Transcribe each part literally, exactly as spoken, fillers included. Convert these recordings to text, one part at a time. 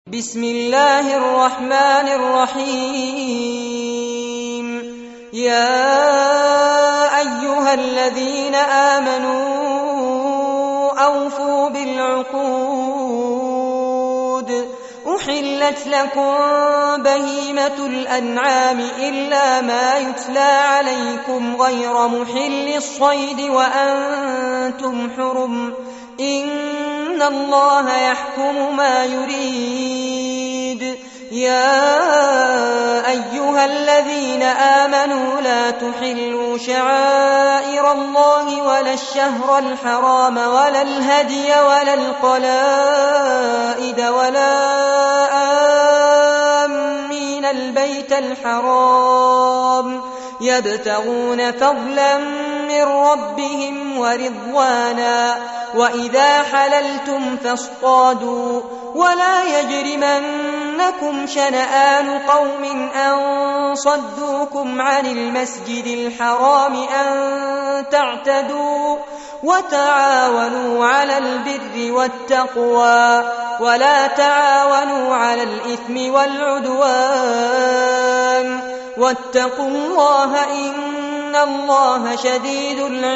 بسم الله الرحمن الرحيم. يا أيها الذين آمنوا أوفوا بالعقود. أحلت لكم بهيمة الأنعام إلا ما يتلى عليكم غير محل الصيد وأنتم حرم، إن الله يحكم ما يريد. يا أيها الذين آمنوا لا تحلوا شعائر الله ولا الشهر الحرام ولا الهدي ولا القلائد ولا آمين البيت الحرام يبتغون فضلا من ربهم ورضوانا، وإذا حللتم فاصطادوا، ولا يجرمنكم شنآن قوم أن صدوكم عن المسجد الحرام أن تعتدوا، وتعاونوا على البر والتقوى ولا تعاونوا على الإثم والعدوان، واتقوا الله إن الله شديد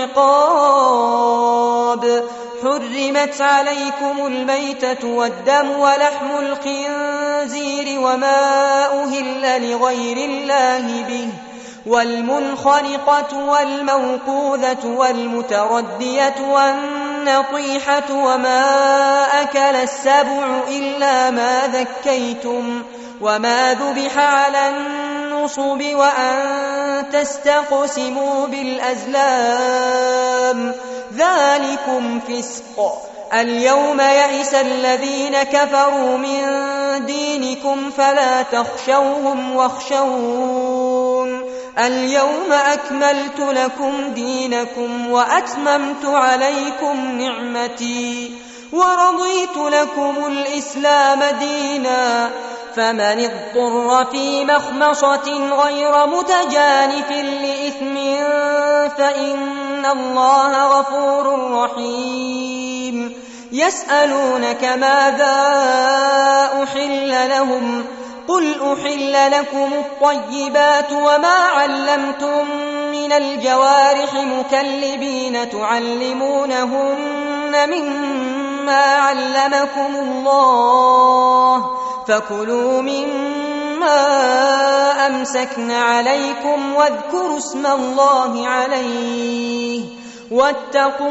العقاب. حرمت عليكم الميتة والدم ولحم الخنزير وما أهل لغير الله به، والمنخنقة والموقوذة والمتردية والنطيحة وما أكل السبع إلا ما ذكيتم، وما ذبح على النصب وأن تستقسموا بالأزلام، ذلكم فسق. اليوم يئس الذين كفروا من دينكم فلا تخشوهم واخشون. اليوم أكملت لكم دينكم وأتممت عليكم نعمتي ورضيت لكم الإسلام دينا، فمن اضطر في مخمصة غير متجانف لإثم فإن الله غفور رحيم. يسألونك ماذا أحل لهم، قل أحل لكم الطيبات وما علمتم من الجوارح مكلبين تعلمونهن مما علمكم الله، فكلوا مما أمسكن عليكم واذكروا اسم الله عليه، واتقوا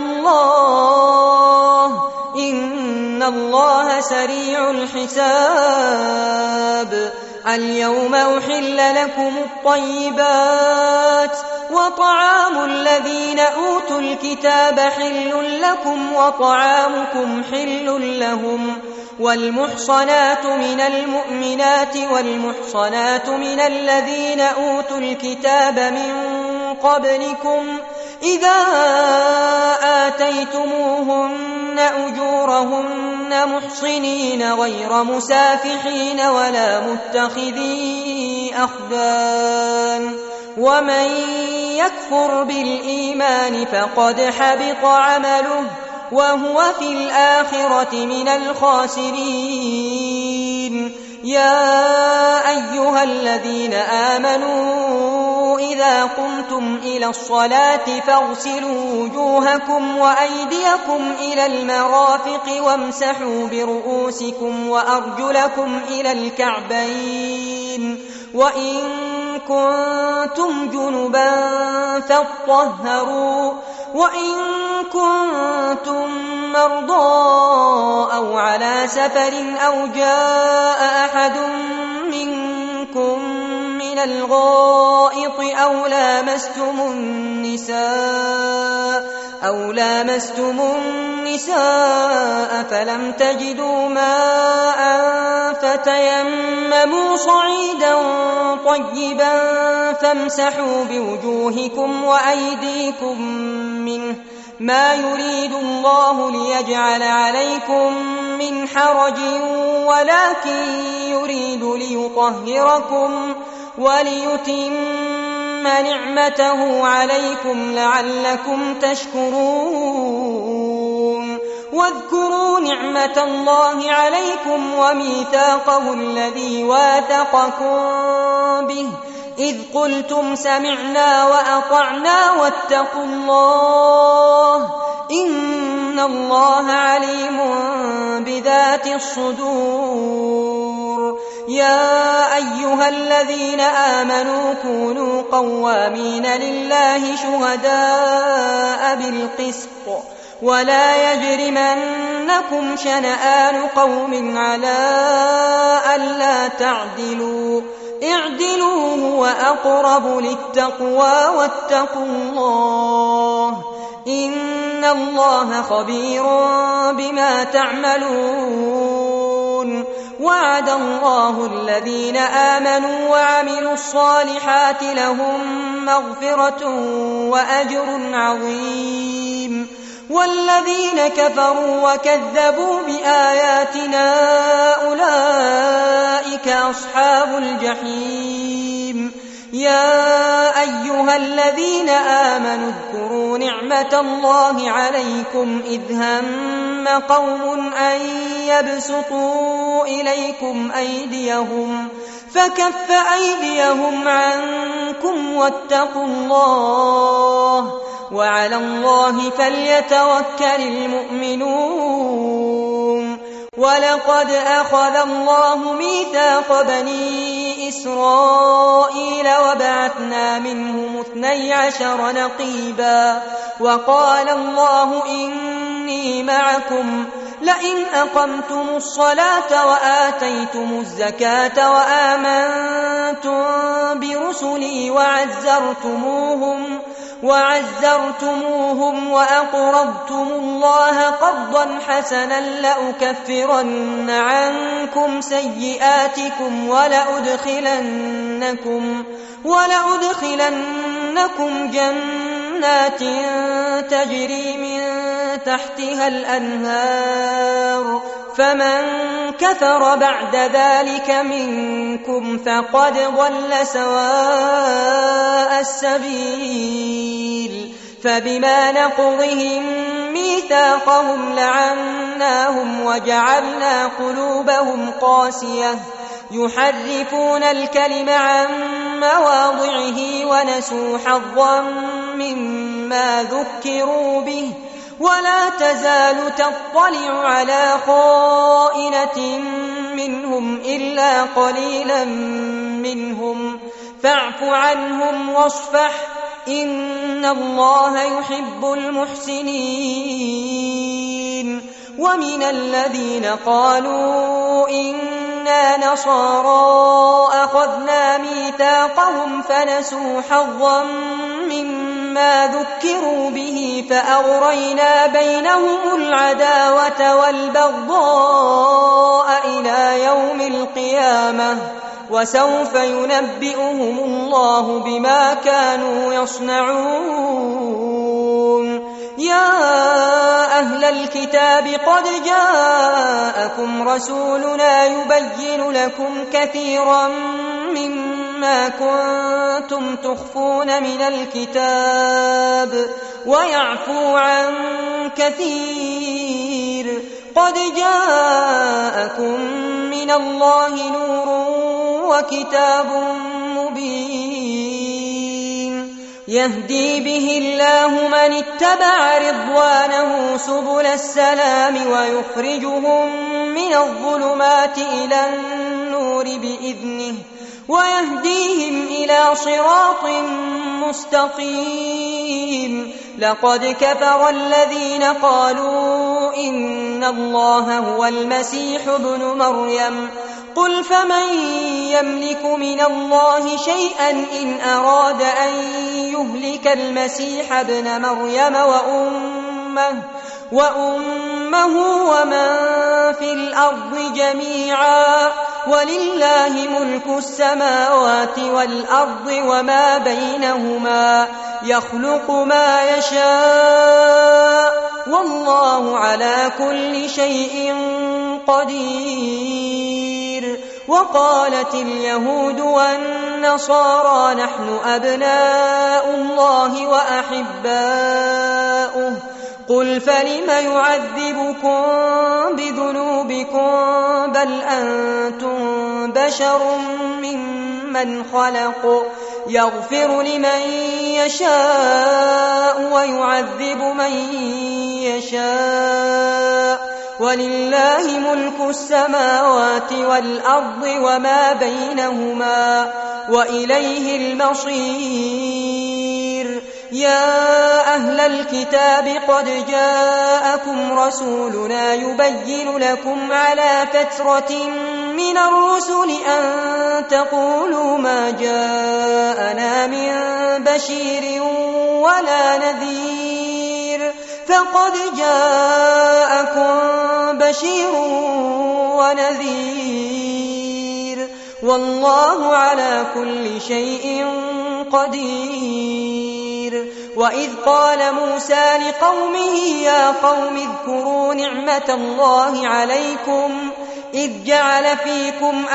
الله إن الله سريع الحساب. اليوم أحل لكم الطيبات، وطعام الذين أوتوا الكتاب حل لكم وطعامكم حل لهم، والمحصنات من المؤمنات والمحصنات من الذين أوتوا الكتاب من قبلكم إذا آتيتموهن أجورهن محصنين غير مسافحين ولا متخذي أخدان، ومن يكفر بالإيمان فقد حبط عمله وهو في الآخرة من الخاسرين. يا أيها الذين آمنوا إذا قمتم إلى الصلاة فاغسلوا وجوهكم وأيديكم إلى المرافق وامسحوا برؤوسكم وأرجلكم إلى الكعبين، وإن كنتم جنبا فاطهروا، وإن كنتم مرضى أو على سفر أو جاء أحد منكم من الغائط أو لامستم النساء أو لامستم النساء فلم تجدوا ماء فتيمموا صعيدا طيبا فامسحوا بوجوهكم وأيديكم منه، ما يريد الله ليجعل عليكم من حرج ولكن يريد ليطهركم وليتم نعمته عليكم لعلكم تشكرون. واذكروا نعمة الله عليكم وميثاقه الذي واثقكم به إذ قلتم سمعنا وأطعنا واتقوا الله إن الله عليم بذات الصدور. يا أيها الذين آمنوا كونوا قوامين لله شهداء بالقسط ولا يجرمنكم شنآن قوم على ألا تعدلوا اعدلوا هو أقرب للتقوى واتقوا الله إن الله خبير بما تعملون. وعد الله الذين آمنوا وعملوا الصالحات لهم مغفرة وأجر عظيم والذين كفروا وكذبوا بآياتنا أولئك أصحاب الجحيم. يا أيها الذين آمنوا اذكروا نعمة الله عليكم إذ هم قوم أن يبسطوا إليكم أيديهم فكف أيديهم عنكم واتقوا الله وعلى الله فليتوكل المؤمنون. ولقد أخذ الله ميثاق بني إسرائيل وبعثنا منهم اثني عشر نقيبا وقال الله إني معكم لئن أقمتم الصلاة وآتيتم الزكاة وآمنتم برسلي وعزرتموهم وعزرتموهم وأقرضتم الله قرضا حسنا لأكفرن عنكم سيئاتكم ولأدخلنكم, ولأدخلنكم جنات تجري من تحتها الأنهار فمن كفر بعد ذلك منكم فقد ضل سواء السبيل. فبما نقضهم ميثاقهم لعناهم وجعلنا قلوبهم قاسية يحرفون الكلم عن مواضعه ونسوا حظا مما ذكروا به ولا تزال تطلع على خائنة منهم إلا قليلا منهم فاعف عنهم واصفح إن الله يحب المحسنين. ومن الذين قالوا إنا نصارى أخذنا ميثاقهم فنسوا حظا مما ذكروا به فأغرينا بينهم العداوة والبغضاء إلى يوم القيامة وسوف ينبئهم الله بما كانوا يصنعون. يا أهل الكتاب قد جاءكم رسولنا يبين لكم كثيرا مما كنتم تخفون من الكتاب ويعفو عن كثير قد جاءكم من الله نور وكتاب مبين يهدي به الله من اتبع رضوانه سبل السلام ويخرجهم من الظلمات إلى النور بإذنه ويهديهم إلى صراط مستقيم. لقد كفر الذين قالوا إن الله هو المسيح ابن مريم قل فمن يملك من الله شيئا إن أراد أن يهلك المسيح ابن مريم وأمه, وأمه ومن في الأرض جميعا ولله ملك السماوات والأرض وما بينهما يخلق ما يشاء والله على كل شيء قدير. وقالت اليهود والنصارى نحن أبناء الله وأحباؤه قل فلم يعذبكم بذنوبكم بل أنتم بشر ممن خلق يغفر لمن يشاء ويعذب من يشاء ولله ملك السماوات والأرض وما بينهما وإليه المصير. يا أهل الكتاب قد جاءكم رسولنا يبين لكم على فترة من الرسل أن تقولوا ما جاءنا من بشير ولا نذير فقد جاءكم بشير ونذير والله على كل شيء قدير. وإذ قال موسى لقومه يا قوم اذكروا نعمة الله عليكم إذ جعل فيكم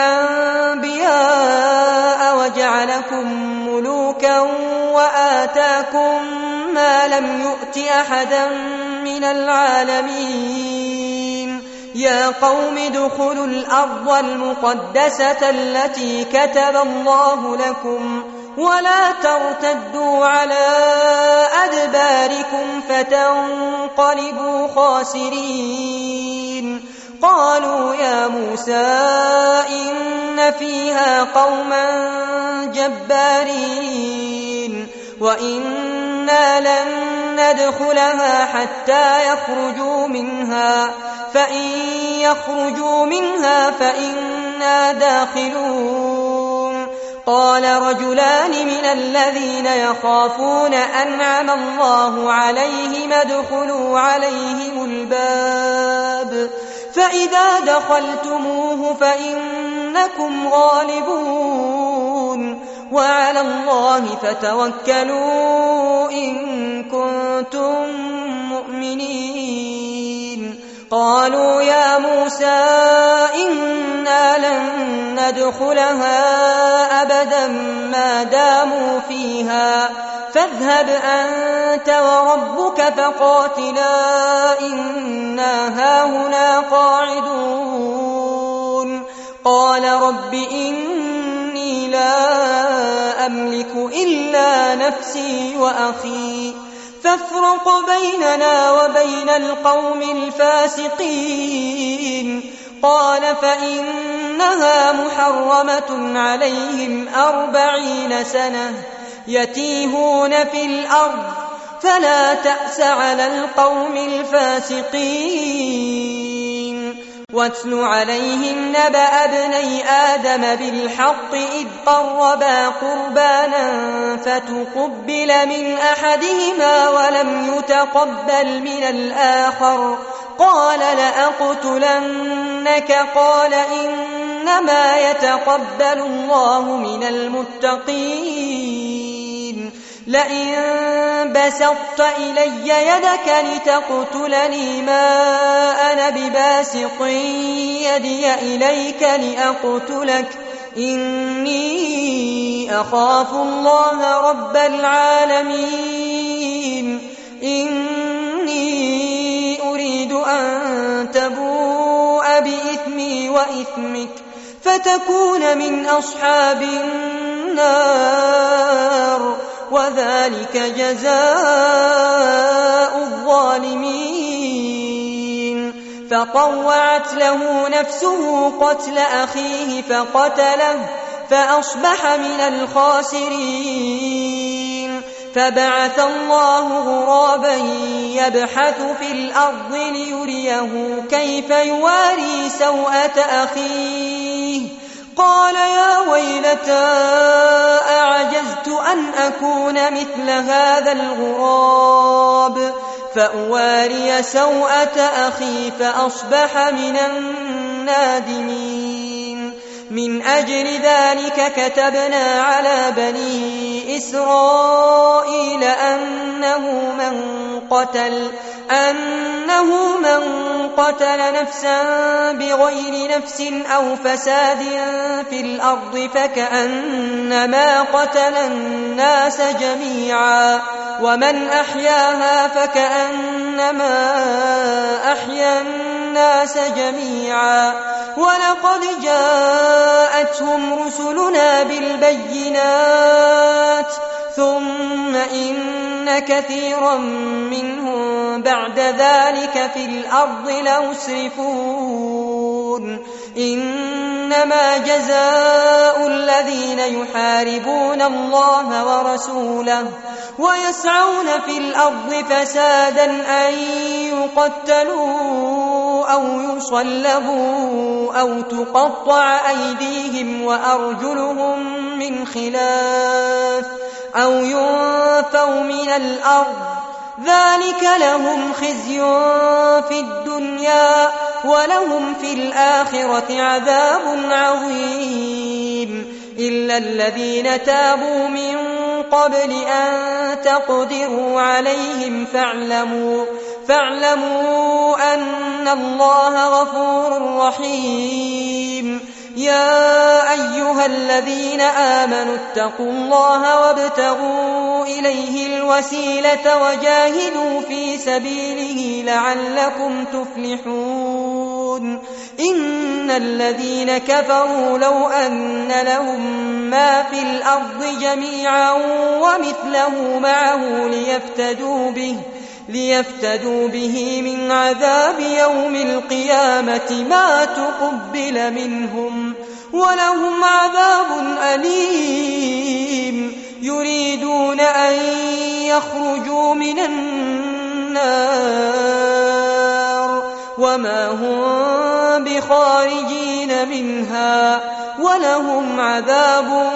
أنبياء وجعلكم ملوكا وآتاكم ما لم يؤت أحدا من العالمين. يا قوم ادخلوا الأرض المقدسة التي كتب الله لكم ولا ترتدوا على أدباركم فتنقلبوا خاسرين. قالوا يا موسى إن فيها قوما جبارين وإنا لن ندخلها حتى يخرجوا منها فإن يخرجوا منها فإنا داخلون. قال رجلان من الذين يخافون أنعم الله عليهم ادخلوا عليهم الباب فإذا دخلتموه فإنكم غالبون وعلى الله فتوكلوا إن كنتم مؤمنين. قالوا يا موسى إنا لن ندخلها أبدا ما داموا فيها فاذهب أنت وربك فقاتلا إنا هاهنا قاعدون. قال رب إني لا أملك إلا نفسي وأخي فافرق بيننا وبين القوم الفاسقين. قال فإنها محرمة عليهم أربعين سنة يتيهون في الأرض فلا تأس على القوم الفاسقين. واتل عليهم نبأ ابني آدم بالحق إذ قربا قربانا فتقبل من أحدهما ولم يتقبل من الآخر قال لأقتلنك قال إنما يتقبل الله من المتقين. لئن بسطت إلي يدك لتقتلني ما أنا بباسط يدي إليك لأقتلك إني أخاف الله رب العالمين. إني أريد أن تبوء بإثمي وإثمك فتكون من أصحاب النار وذلك جزاء الظالمين. فطوعت له نفسه قتل أخيه فقتله فأصبح من الخاسرين. فبعث الله غرابا يبحث في الأرض ليريه كيف يواري سوءة أخيه قال يا ويلتى أعجزت أن أكون مثل هذا الغراب فأواري سوءة أخي فأصبح من النادمين. من أجل ذلك كتبنا على بني إسرائيل أنه من قتل أنه من قتل نفسا بغير نفس أو فساد في الأرض فكأنما قتل الناس جميعا ومن أحياها فكأنما أحيا الناس جميعا ولقد جاءتهم رسلنا بالبينات ثم إن كثيرا منهم بعد ذلك في الأرض لمسرفون إنما جزاء الذين يحاربون الله ورسوله ويسعون في الأرض فسادا أن يقتلوا أو يصلبوا أو تقطع أيديهم وأرجلهم من خلاف أو ينفوا من الأرض ذلك لهم خزي في الدنيا ولهم في الآخرة عذاب عظيم إلا الذين تابوا من قبل أن تقدروا عليهم فاعلموا فاعلموا أن الله غفور رحيم يا أيها الذين آمنوا اتقوا الله وابتغوا إليه الوسيلة وجاهدوا في سبيله لعلكم تفلحون إن الذين كفروا لو أن لهم ما في الأرض جميعا ومثله معه ليفتدوا به ليفتدوا به من عذاب يوم القيامة ما تقبل منهم ولهم عذاب أليم يريدون أن يخرجوا من النار وما هم بخارجين منها ولهم عذاب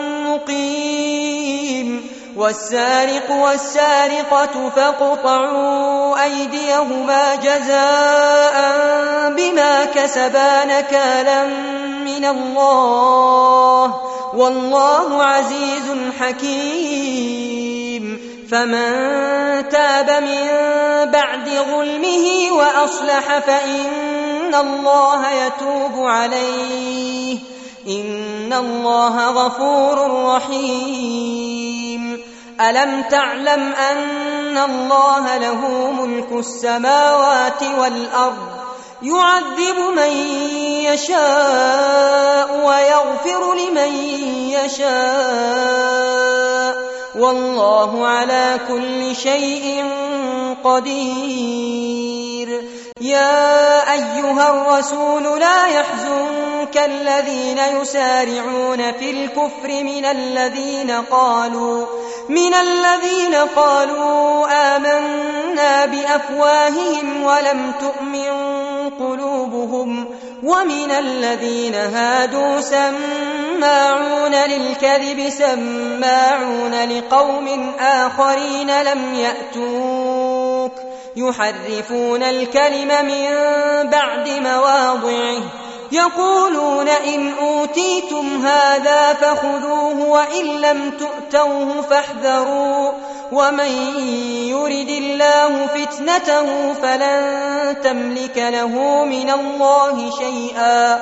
مقيم والسارق والسارقة فاقطعوا أيديهما جزاء بما كسبا نكالا من الله والله عزيز حكيم فمن تاب من بعد ظلمه وأصلح فإن الله يتوب عليه إن الله غفور رحيم ألم تعلم أن الله له ملك السماوات والأرض يعذب من يشاء ويغفر لمن يشاء والله على كل شيء قدير يا أيها الرسول لا يحزنك الذين يسارعون في الكفر من الذين قالوا من الذين قالوا آمنا بأفواههم ولم تؤمن قلوبهم ومن الذين هادوا سماعون للكذب سماعون لقوم آخرين لم يأتوك يحرفون الكلم من بعد مواضعه يقولون إن أوتيتم هذا فخذوه وإن لم تؤتوه فاحذروا ومن يرد الله فتنته فلن تملك له من الله شيئا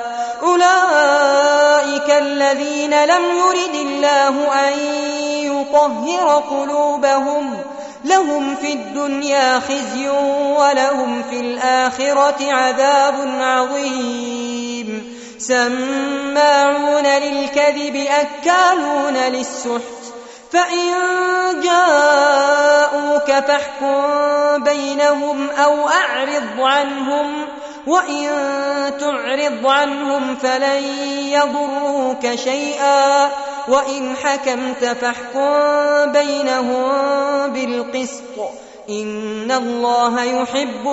أولئك الذين لم يرد الله أن يطهر قلوبهم لهم في الدنيا خزي ولهم في الآخرة عذاب عظيم سماعون للكذب أكالون للسحت فإن جاءوك فاحكم بينهم أو أعرض عنهم وإن تعرض عنهم فلن يضروك شيئا وإن حكمت فاحكم بينهم بالقسط إن الله يحب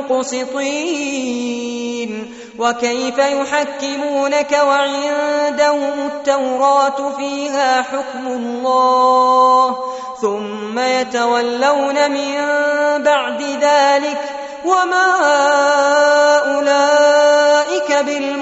المقسطين وكيف يحكمونك وعندهم التوراة فيها حكم الله ثم يتولون من بعد ذلك وما أولئك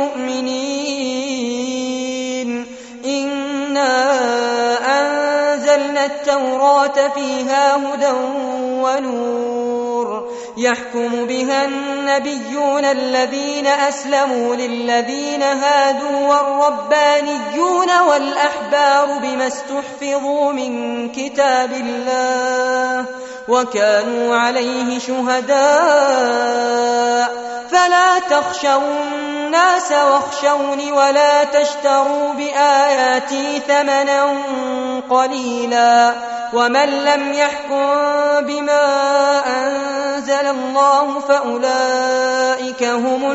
بالمؤمنين إنا أنزلنا التوراة فيها هدى ونور يحكم بها النبيون الذين أسلموا للذين هادوا والربانيون والأحبار بما استحفظوا من كتاب الله وكانوا عليه شهداء فلا تخشوا الناس واخشوني ولا تشتروا بآياتي ثمنا قليلا ومن لم يحكم بما أنزل الله فأولئك هم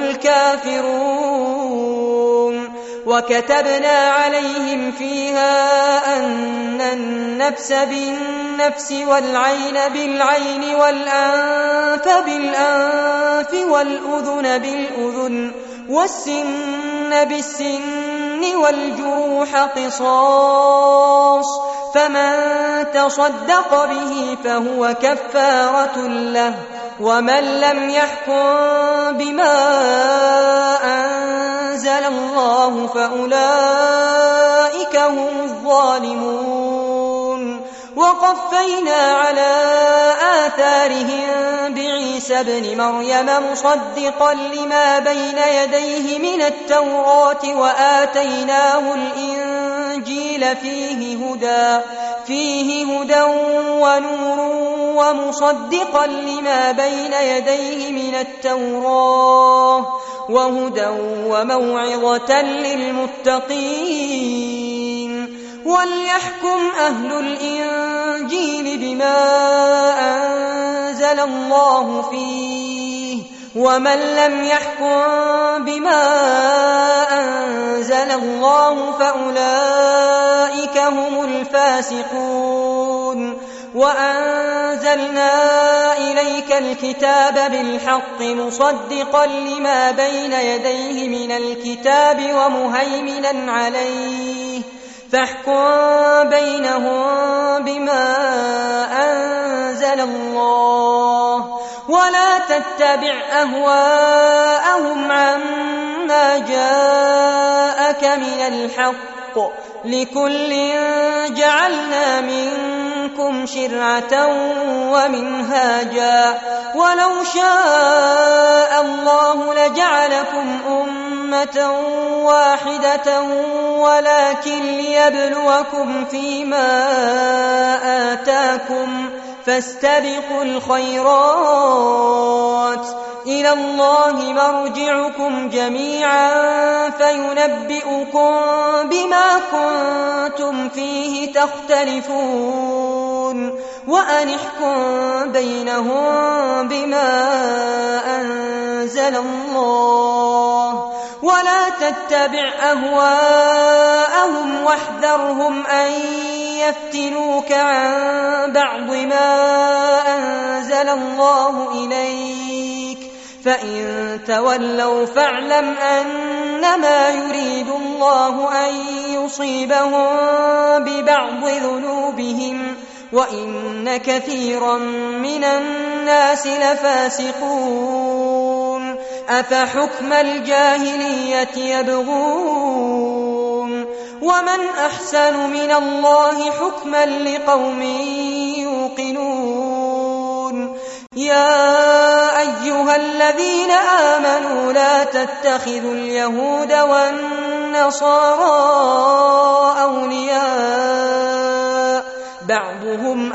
الكافرون وكتبنا عليهم فيها أن النفس بالنفس والعين بالعين والأنف بالأنف والأذن بالأذن والسن بالسن والجروح قصاص فمن تصدق به فهو كفارة له ومن لم يحكم بما أنزل الله فأولئك هم الظالمون وقفينا على آثارهم بعيسى ابن مريم مصدقا لما بين يديه من التوراة وآتيناه الإنجيل فيه هدى فيه هدى ونور ومصدقا لما بين يديه من التوراة وهدى وموعظة للمتقين وليحكم أهل الإنجيل بما أنزل الله فيه ومن لم يحكم بما أنزل الله فأولئك هم الفاسقون وأنزلنا إليك الكتاب بالحق مصدقا لما بين يديه من الكتاب ومهيمنا عليه فاحكم بينهم بما أنزل الله ولا تتبع أهواءهم عما جاءك من الحق لكل جعلنا منكم شرعة ومنهاجا ولو شاء الله لجعلكم أمة واحدة ولكن ليبلوكم فيما آتاكم فاستبقوا الخيرات إلى الله مرجعكم جميعا فينبئكم بما كنتم فيه تختلفون وأن احكم بينهم بما أنزل الله ولا تتبع أهواءهم واحذرهم أن يفتنوك عن بعض ما أنزل الله إليك فإن تولوا فاعلم أنما يريد الله أن يصيبهم ببعض ذنوبهم وإن كثيرا من الناس لفاسقون أفحكم الجاهلية يبغون ومن أحسن من الله حكما لقوم يوقنون يا أيها الذين آمنوا لا تتخذوا اليهود والنصارى أولياء بعضهم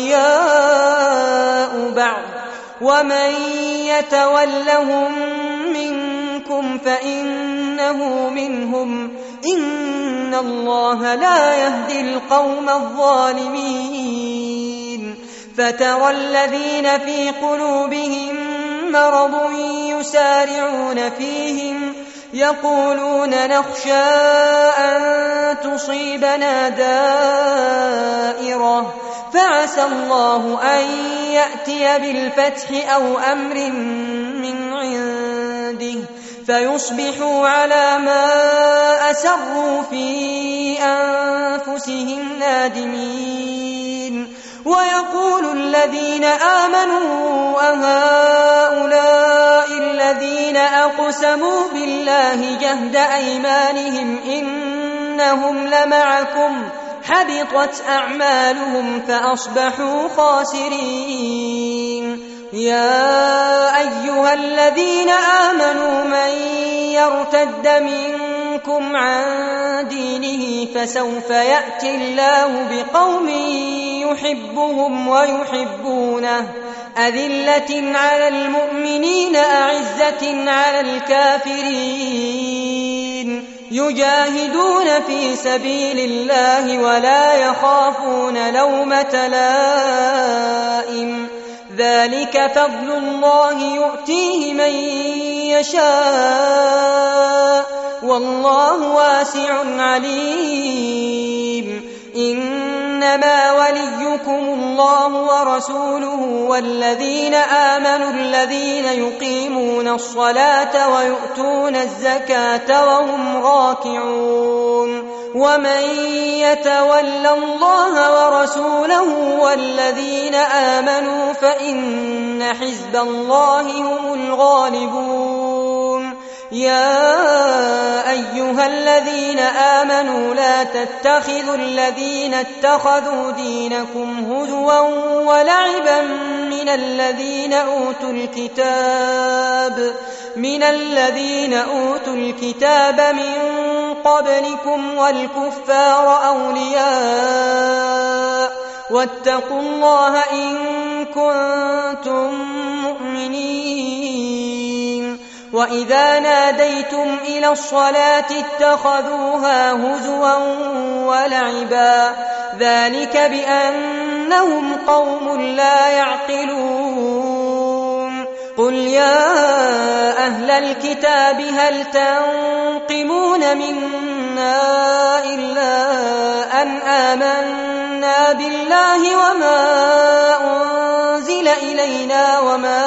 أولياء بعض ومن يتولهم منكم فإنه منهم إن الله لا يهدي القوم الظالمين فترى الذين في قلوبهم مرض يسارعون فيهم يقولون نخشى أن تصيبنا دائرة فعسى الله أن يأتي بالفتح أو أمر من عنده فيصبحوا على ما أسروا في أنفسهم نادمين ويقول الذين آمنوا أهؤلاء الذين أقسموا بالله جهد أيمانهم إنهم لمعكم حبطت أعمالهم فأصبحوا خاسرين يا أيها الذين آمنوا من يرتد منكم عن دينه فسوف يأتي الله بقوم يحبهم ويحبونه أذلة على المؤمنين أعزة على الكافرين يجاهدون في سبيل الله ولا يخافون لومة لائم ذلك فضل الله يؤتيه من يشاء والله واسع عليم إنما وليكم الله ورسوله والذين آمنوا الذين يقيمون الصلاة ويؤتون الزكاة وهم راكعون ومن يتول الله ورسوله والذين آمنوا فإن حزب الله هم الغالبون يا أيها الذين آمنوا لا تتخذوا الذين اتخذوا دينكم هزوا ولعبا من الذين أوتوا الكتاب من الذين أوتوا الكتاب من قبلكم والكفار أولياء واتقوا الله إن كنتم مؤمنين وإذا ناديتم إلى الصلاة اتخذوها هزوا ولعبا ذلك بأنهم قوم لا يعقلون قل يا أهل الكتاب هل تنقمون منا إلا أن آمنا بالله وما أنزل إلينا وما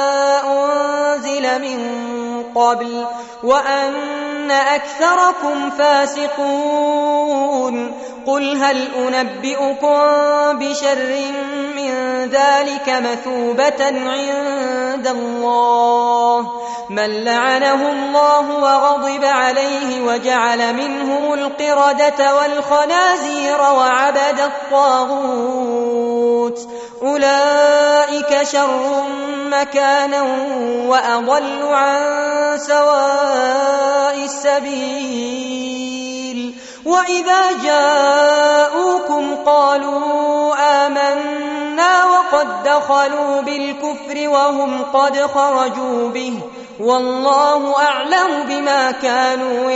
أنزل من قبل وأن أكثركم فاسقون قل هل أنبئكم بشر من ذلك مثوبة عند الله من لعنه الله وغضب عليه وجعل منهم القردة والخنازير وعبد الطاغوت أولئك شر مكانا وأضل عن سواء السبيل وإذا جاءوكم قالوا آمنا وقد دخلوا بالكفر وهم قد خرجوا به والله أعلم بما كانوا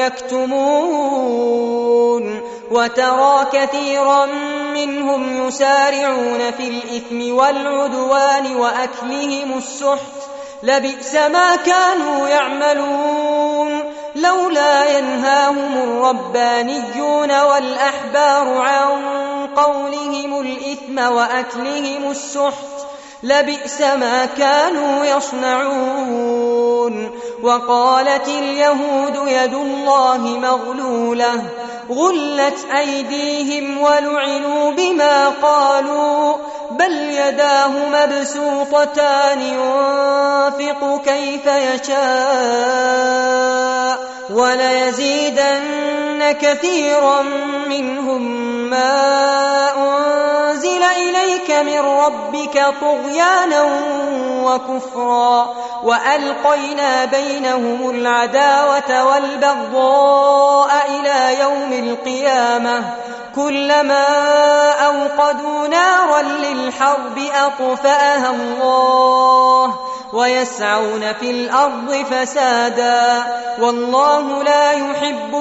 يكتمون وترى كثيرا منهم يسارعون في الإثم والعدوان وأكلهم السحت لبئس ما كانوا يعملون لولا ينهاهم الربانيون والأحبار عن قولهم الإثم وأكلهم السحت لبئس ما كانوا يصنعون وقالت اليهود يد الله مغلولة غلت أيديهم ولعنوا بما قالوا بل يداه مبسوطتان ينفق كيف يشاء وليزيدن كثيرا منهم ما أنزل إليك من ربك طغيانا وكفرا وألقينا بينهم العداوة والبغضاء إلى يوم القيامة كلما أوقدوا نارا للحرب أطفأها الله ويسعون في الأرض فسادا والله لا يحب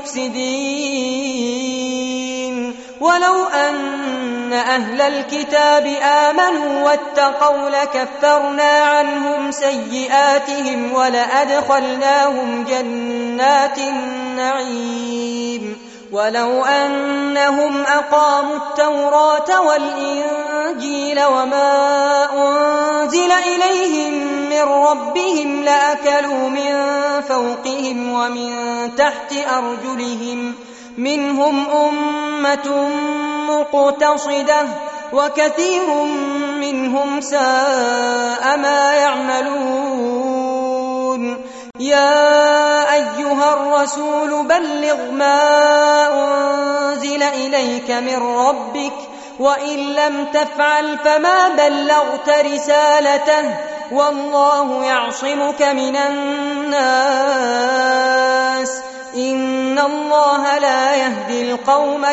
المفسدين ولو أن أهل الكتاب آمنوا واتقوا لكفرنا عنهم سيئاتهم ولأدخلناهم جنات النعيم ولو أنهم أقاموا التوراة والإنجيل وما أنزل إليهم من ربهم لأكلوا من فوقهم ومن تحت أرجلهم منهم أمة مقتصدة وكثير منهم ساء ما يعملون يا أيها الرسول بلغ ما أنزل إليك من ربك وإن لم تفعل فما بلغت رسالته والله يعصمك من الناس إن الله لا يهدي القوم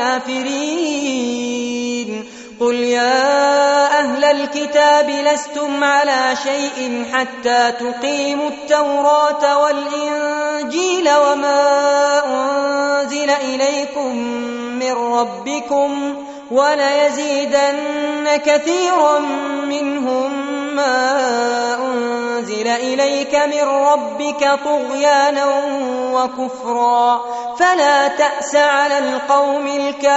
الكافرين قل يا أهل الكتاب لستم على شيء حتى تقيموا التوراة والإنجيل وما أنزل إليكم من ربكم وليزيدن كثيرا منهم ما أنزل إليك من ربك طغيانا وكفرا فلا تأس على القوم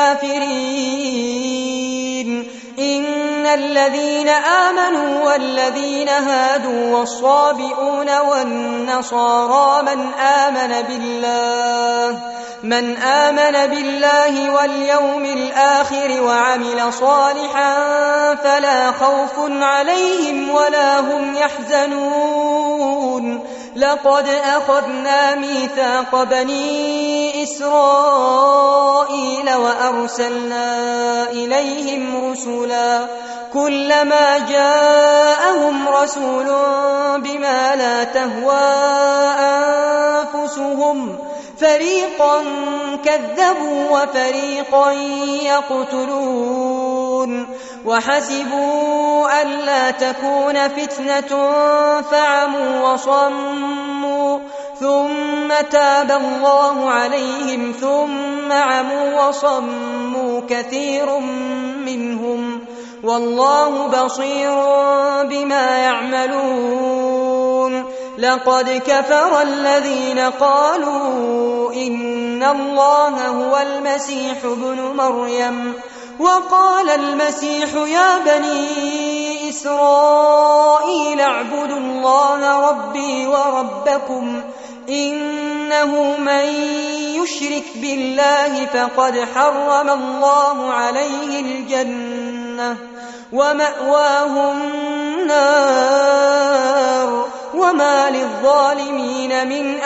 الكافرين إن الذين آمنوا والذين هادوا والصابئون والنصارى من آمن بالله من آمن بالله واليوم الآخر وعمل صالحا فلا خوف عليهم ولا هم يحزنون لقد أخذنا ميثاق بني إسرائيل وأرسلنا إليهم رسلا كلما جاءهم رسول بما لا تهوى أنفسهم فريقا كذبوا وفريقا يقتلون وحسبوا ألا تكون فتنة فعموا وصموا ثم تاب الله عليهم ثم عموا وصموا كثير منهم والله بصير بما يعملون لقد كفر الذين قالوا إن الله هو المسيح ابن مريم وقال المسيح يا بني إسرائيل اعبدوا الله ربي وربكم إنه من يشرك بالله فقد حرم الله عليه الجنة ومأواه النار وما للظالمين من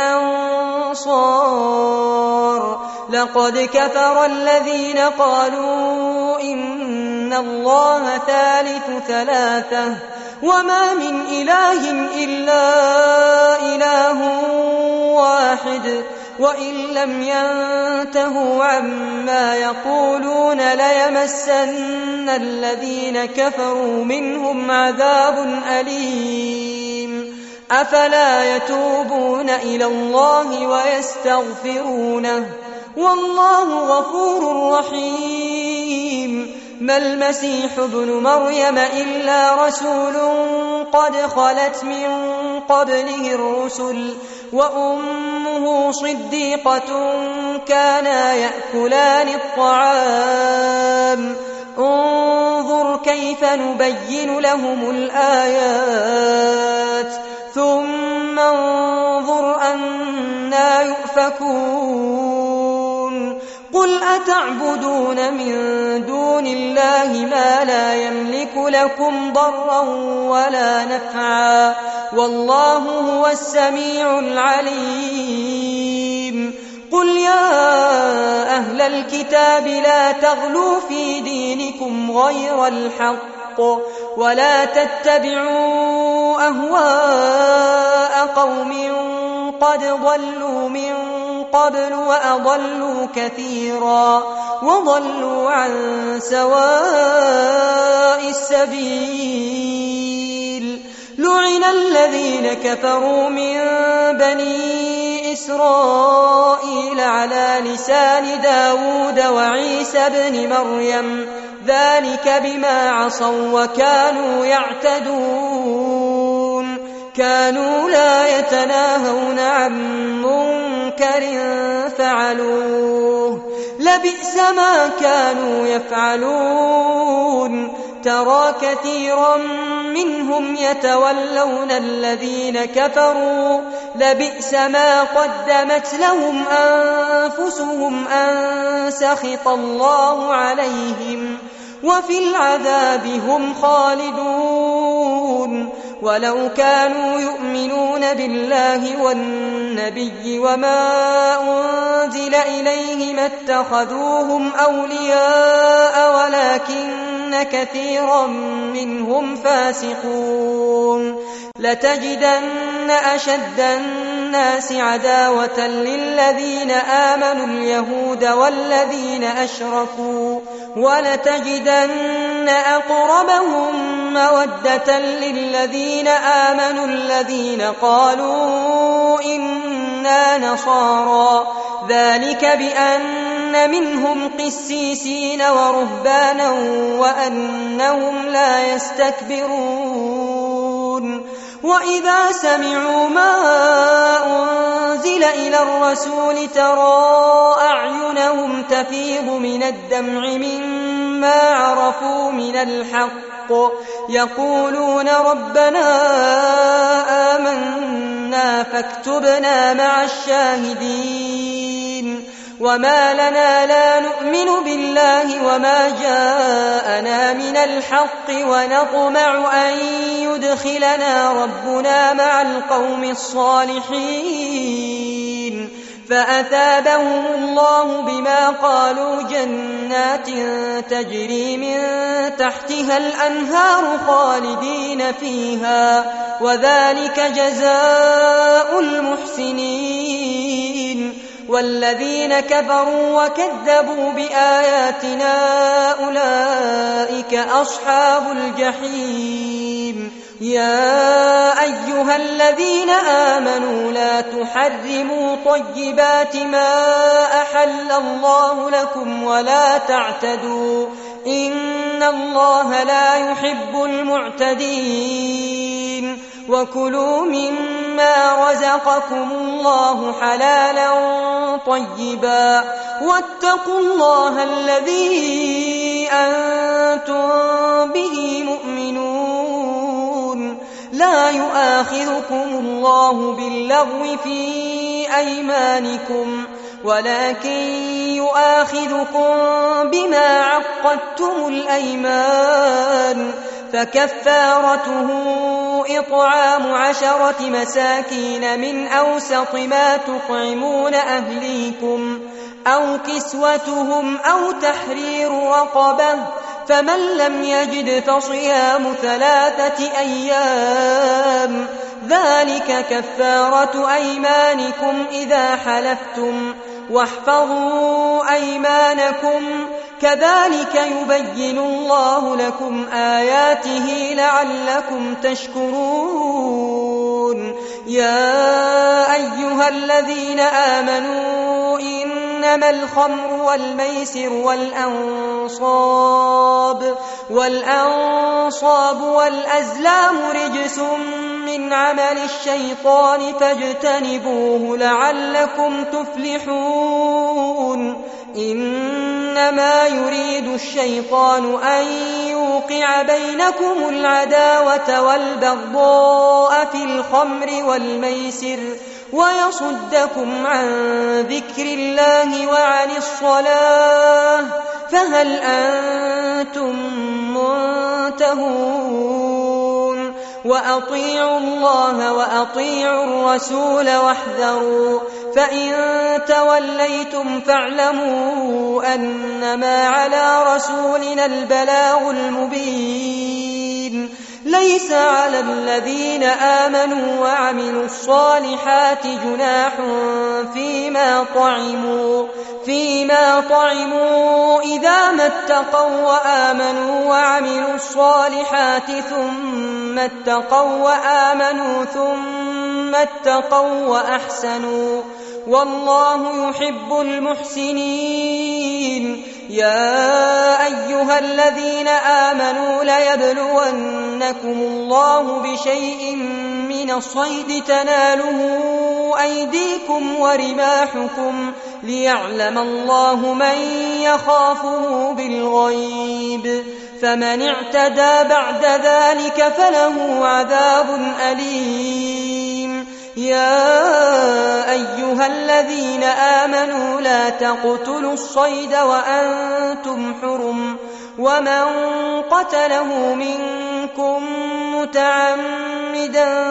أنصار لقد كفر الذين قالوا إن الله ثالث ثلاثة وما من إله إلا إله واحد وإن لم ينتهوا عما يقولون ليمسن الذين كفروا منهم عذاب أليم أفلا يتوبون إلى الله ويستغفرونه والله غفور رحيم ما المسيح ابن مريم إلا رسول قد خلت من قبله الرسل وأمه صديقة كانا يأكلان الطعام انظر كيف نبين لهم الآيات ثم انظر أنا يؤفكون قل أتعبدون من دون الله ما لا يملك لكم ضرا ولا نفعا والله هو السميع العليم قل يا أهل الكتاب لا تغلوا في دينكم غير الحق ولا تتبعوا أهواء قوم قد ضلوا من قبل وأضلوا كثيرا وضلوا عن سواء السبيل لعن الذين كفروا من بني إسرائيل على لسان داود وعيسى بن مريم ذلك بما عصوا وكانوا يعتدون كانوا لا يتناهون عن منكر فعلوه لبئس ما كانوا يفعلون ترى كثيرا منهم يتولون الذين كفروا لبئس ما قدمت لهم أنفسهم أن سخط الله عليهم وفي العذاب هم خالدون ولو كانوا يؤمنون بالله والنبي النبي وما أنزل إليه ما اتخذوهم أولياء ولكن كثيرا منهم فاسقون لتجدن أشد الناس عداوة للذين آمنوا اليهود والذين أشركوا ولتجدن أقربهم مودة للذين آمنوا الذين قالوا إنا نصارى ذلك بأن منهم قسيسين ورهبانا وأنهم لا يستكبرون وإذا سمعوا ما أنزل إلى الرسول ترى أعينهم تفيض من الدمع مما عرفوا من الحق يقولون ربنا آمنا فاكتبنا مع الشاهدين وما لنا لا نؤمن بالله وما جاءنا من الحق ونطمع أن يدخلنا ربنا مع القوم الصالحين فأثابهم الله بما قالوا جنات تجري من تحتها الأنهار خالدين فيها وذلك جزاء المحسنين والذين كفروا وكذبوا بآياتنا أولئك أصحاب الجحيم يا أيها الذين آمنوا لا تحرموا طيبات ما أحل الله لكم ولا تعتدوا إن الله لا يحب المعتدين وكلوا مما رزقكم الله حلالا طيبا واتقوا الله الذي أنتم به مؤمنون لا يؤاخذكم الله باللغو في أيمانكم ولكن يؤاخذكم بما عقدتم الأيمان فكفارته إطعام عشرة مساكين من أوسط ما تطعمون أهليكم أو كسوتهم أو تحرير رقبة فمن لم يجد فصيام ثلاثة أيام ذلك كفارة أيمانكم إذا حلفتم واحفظوا أيمانكم كذلك يبين الله لكم آياته لعلكم تشكرون يا أيها الذين آمنوا إنما الخمر والميسر والأنصاب والأنصاب والأزلام رجس من عمل الشيطان فاجتنبوه لعلكم تفلحون إنما يريد الشيطان أن يوقع بينكم العداوة والبغضاء في الخمر والميسر ويصدكم عن ذكر الله وعن الصلاة فهل أنتم منتهون وأطيعوا الله وأطيعوا الرسول واحذروا فإن توليتم فاعلموا أنما على رسولنا البلاغ المبين ليس على الذين آمنوا وعملوا الصالحات جناح فيما طعموا فيما طعموا إذا ما اتقوا وآمنوا وعملوا الصالحات ثم اتقوا وآمنوا ثم اتقوا وأحسنوا والله يحب المحسنين يا أيها الذين آمنوا ليبلونكم الله بشيء من الصيد تناله أيديكم ورماحكم ليعلم الله من يخافه بالغيب فمن اعتدى بعد ذلك فله عذاب أليم يا أيها الذين آمنوا لا تقتلوا الصيد وأنتم حرم ومن قتله منكم متعمدا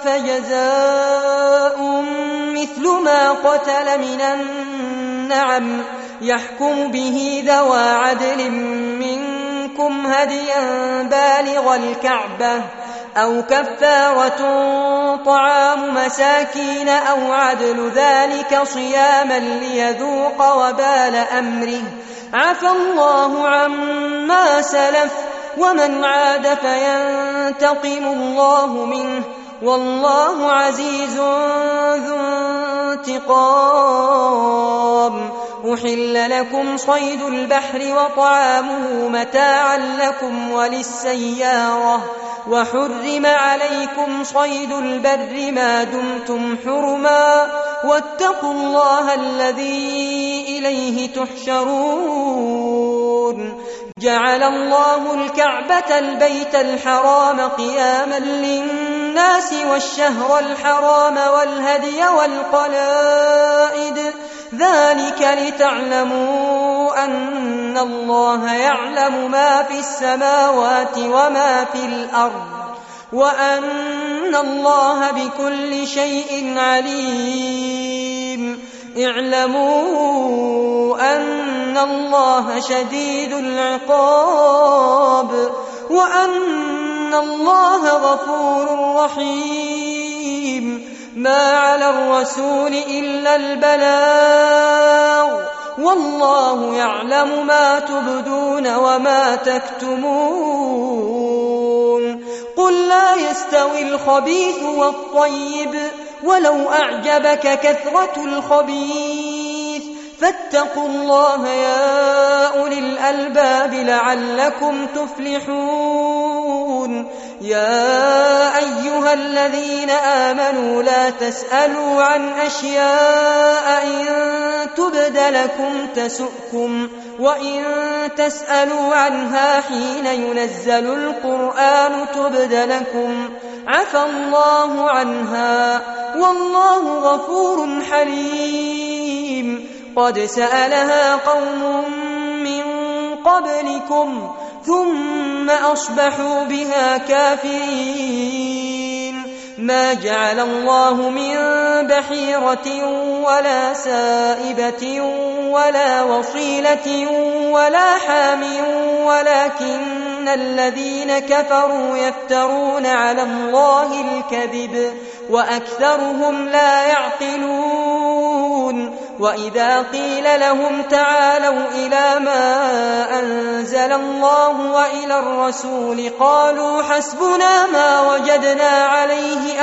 فجزاء مثل ما قتل من النعم يحكم به ذوى عدل منكم هديا بالغ الكعبة أو كفارة طعام مساكين أو عدل ذلك صياما ليذوق وبال أمره عفى الله عما سلف ومن عاد فينتقم الله منه والله عزيز ذو انتقام. أحل لكم صيد البحر وطعامه متاعا لكم وللسيارة وحرم عليكم صيد البر ما دمتم حرما واتقوا الله الذي إليه تحشرون. جعل الله الكعبة البيت الحرام قياما للناس والشهر الحرام والهدي والقلائد ذلك لتعلموا أن الله يعلم ما في السماوات وما في الأرض وأن الله بكل شيء عليم. اعلموا أن الله شديد العقاب وأن الله غفور رحيم. ما على الرسول إلا البلاغ والله يعلم ما تبدون وما تكتمون. قل لا يستوي الخبيث والطيب ولو أعجبك كثرة الخبيث فاتقوا الله يا أولي الألباب لعلكم تفلحون. يا أيها الذين آمنوا لا تسألوا عن أشياء إن تبد لكم تسؤكم وإن تسألوا عنها حين ينزل القرآن تبد لكم عفى الله عنها والله غفور حليم. قد سألها قوم من قبلكم ثم أصبحوا بها كافرين. ما جعل الله من بحيرة ولا سائبة ولا وصيلة ولا حام ولكن الذين كفروا يفترون على الله الكذب وأكثرهم لا يعقلون. وإذا قيل لهم تعالوا إلى ما أنزل الله وإلى الرسول قالوا حسبنا ما وجدنا عليه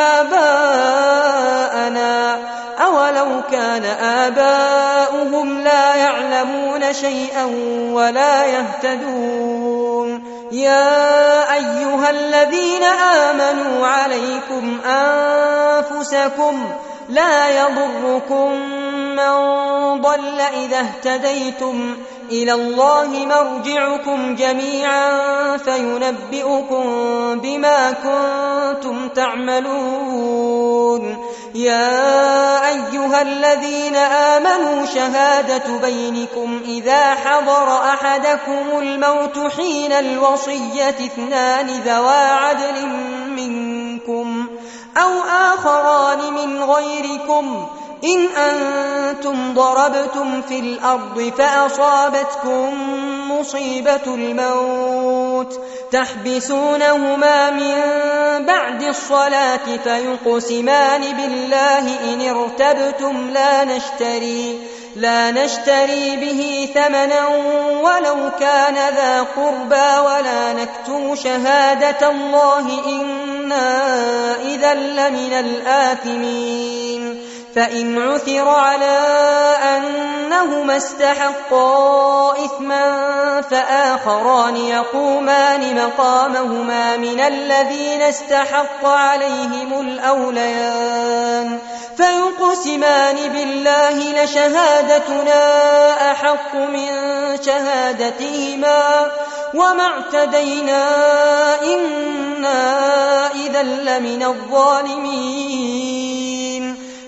آباءنا أولو كان آباؤهم لا يعلمون شيئا ولا يهتدون. يا أيها الذين آمنوا عليكم أنفسكم لا يضركم من ضل إذا اهتديتم إلى الله مرجعكم جميعا فينبئكم بما كنتم تعملون. يا أيها الذين آمنوا شهادة بينكم إذا حضر أحدكم الموت حين الوصية اثنان ذوى عدل منكم أو آخران من غيركم إن أنتم ضربتم في الأرض فأصابتكم مصيبة الموت تحبسونهما من بعد الصلاة فيقسمان بالله إن ارتبتم لا نشتري لا نشتري به ثمنا ولو كان ذا قربى ولا نكتم شهادة الله إنا إذا لمن الآثمين. فإن عثر على أنهما استحقا إثما فآخران يقومان مقامهما من الذين استحق عليهم الأوليان فيقسمان بالله لشهادتنا أحق من شهادتهما وما اعتدينا إنا إذا لمن الظالمين.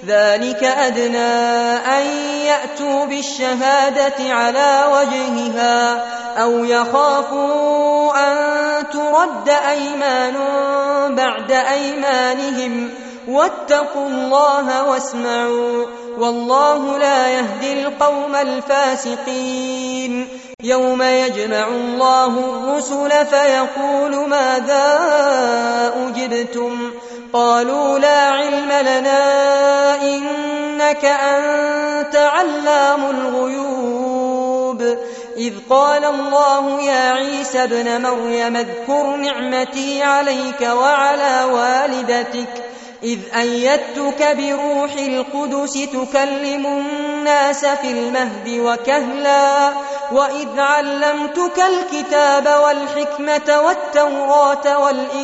ذلك أدنى أن يأتوا بالشهادة على وجهها أو يخافوا أن ترد أيمان بعد أيمانهم واتقوا الله واسمعوا والله لا يهدي القوم الفاسقين يوم يجمع الله الرسل فيقول ماذا أجبتم قالوا لا علم لنا إنك أنت علام الغيوب إذ قال الله يا عيسى ابن مريم اذكر نعمتي عليك وعلى والدتك إذ أيدتك بروح القدس تكلم الناس في المهد وكهلا وإذ علمتك الكتاب والحكمة والتوراة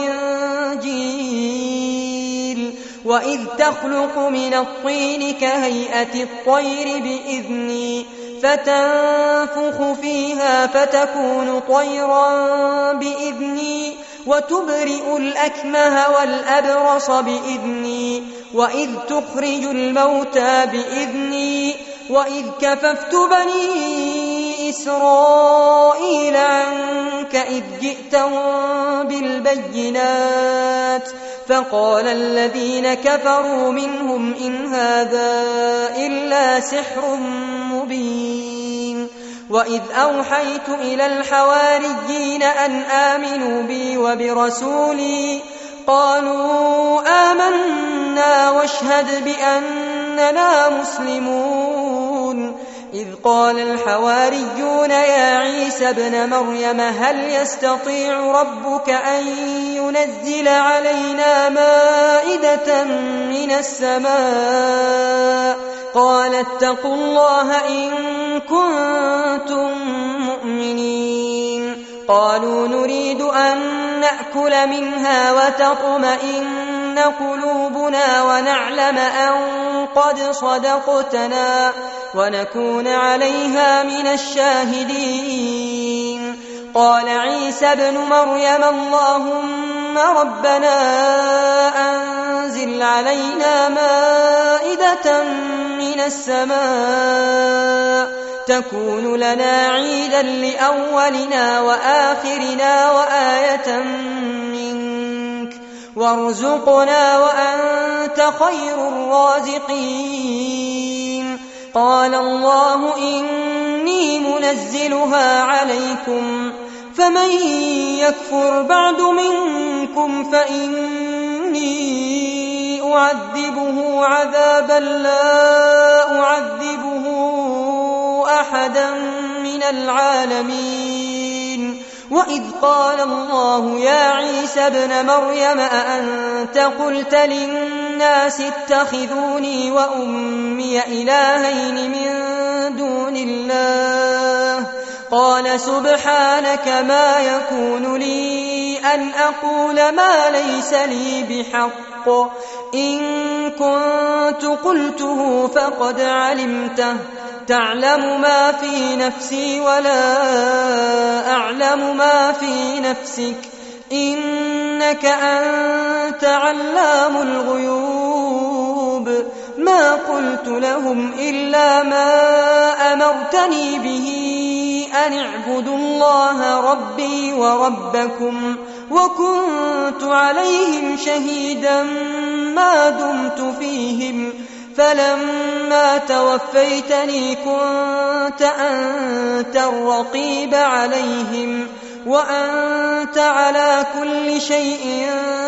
والإنجيل وإذ تخلق من الطين كهيئة الطير بإذني فتنفخ فيها فتكون طيرا بإذني وتبرئ الأكمه والأبرص بإذني وإذ تخرج الموتى بإذني وإذ كففت بني إسرائيل عنك إذ جئتهم بالبينات فقال الذين كفروا منهم إن هذا إلا سحر مبين وإذ أوحيت إلى الحواريين أن آمنوا بي وبرسولي قالوا آمنا واشهد بأننا مسلمون إذ قال الحواريون يا عيسى ابن مريم هل يستطيع ربك أن ينزل علينا مائدة من السماء قال اتقوا الله إن كنتم مؤمنين قالوا نريد أن نأكل منها وتطمئن قلوبنا ونعلم أن قد صدقتنا ونكون عليها من الشاهدين قال عيسى ابن مريم اللهم ربنا أنزل علينا مائدة من السماء تكون لنا عيدا لأولنا وآخرنا وآية منك وارزقنا وأنت خير الرازقين قال الله إني منزلها عليكم فمن يكفر بعد منكم فإني أعذبه عذابا لا أعذبه أحدا من العالمين وإذ قال الله يا عيسى ابن مريم أأنت قلت للناس اتخذوني وأمي إلهين من دون الله قال سبحانك ما يكون لي أن أقول ما ليس لي بحق إن كنت قلته فقد علمته تعلم ما في نفسي ولا أعلم ما في نفسك إنك أنت علام الغيوب ما قلت لهم إلا ما أمرتني به أن اعبدوا الله ربي وربكم وكنت عليهم شهيدا ما دمت فيهم فلما توفيتني كنت أنت الرقيب عليهم وأنت على كل شيء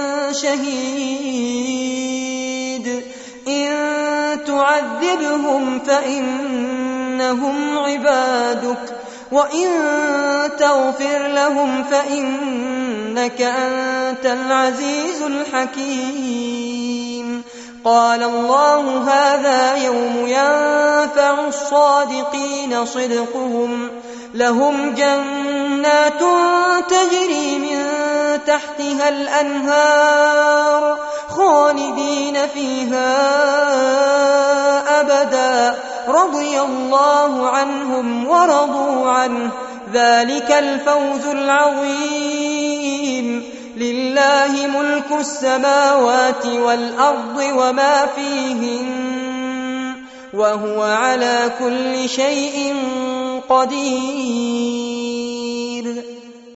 شهيد إن تعذبهم فإنهم عبادك وإن تغفر لهم فإنك أنت العزيز الحكيم قال الله هذا يوم ينفع الصادقين صدقهم لهم جنات تجري من تحتها الأنهار خالدين فيها أبدا رضي الله عنهم ورضوا عنه ذلك الفوز العظيم لله ملك السماوات والأرض وما فيهن وهو على كل شيء قدير.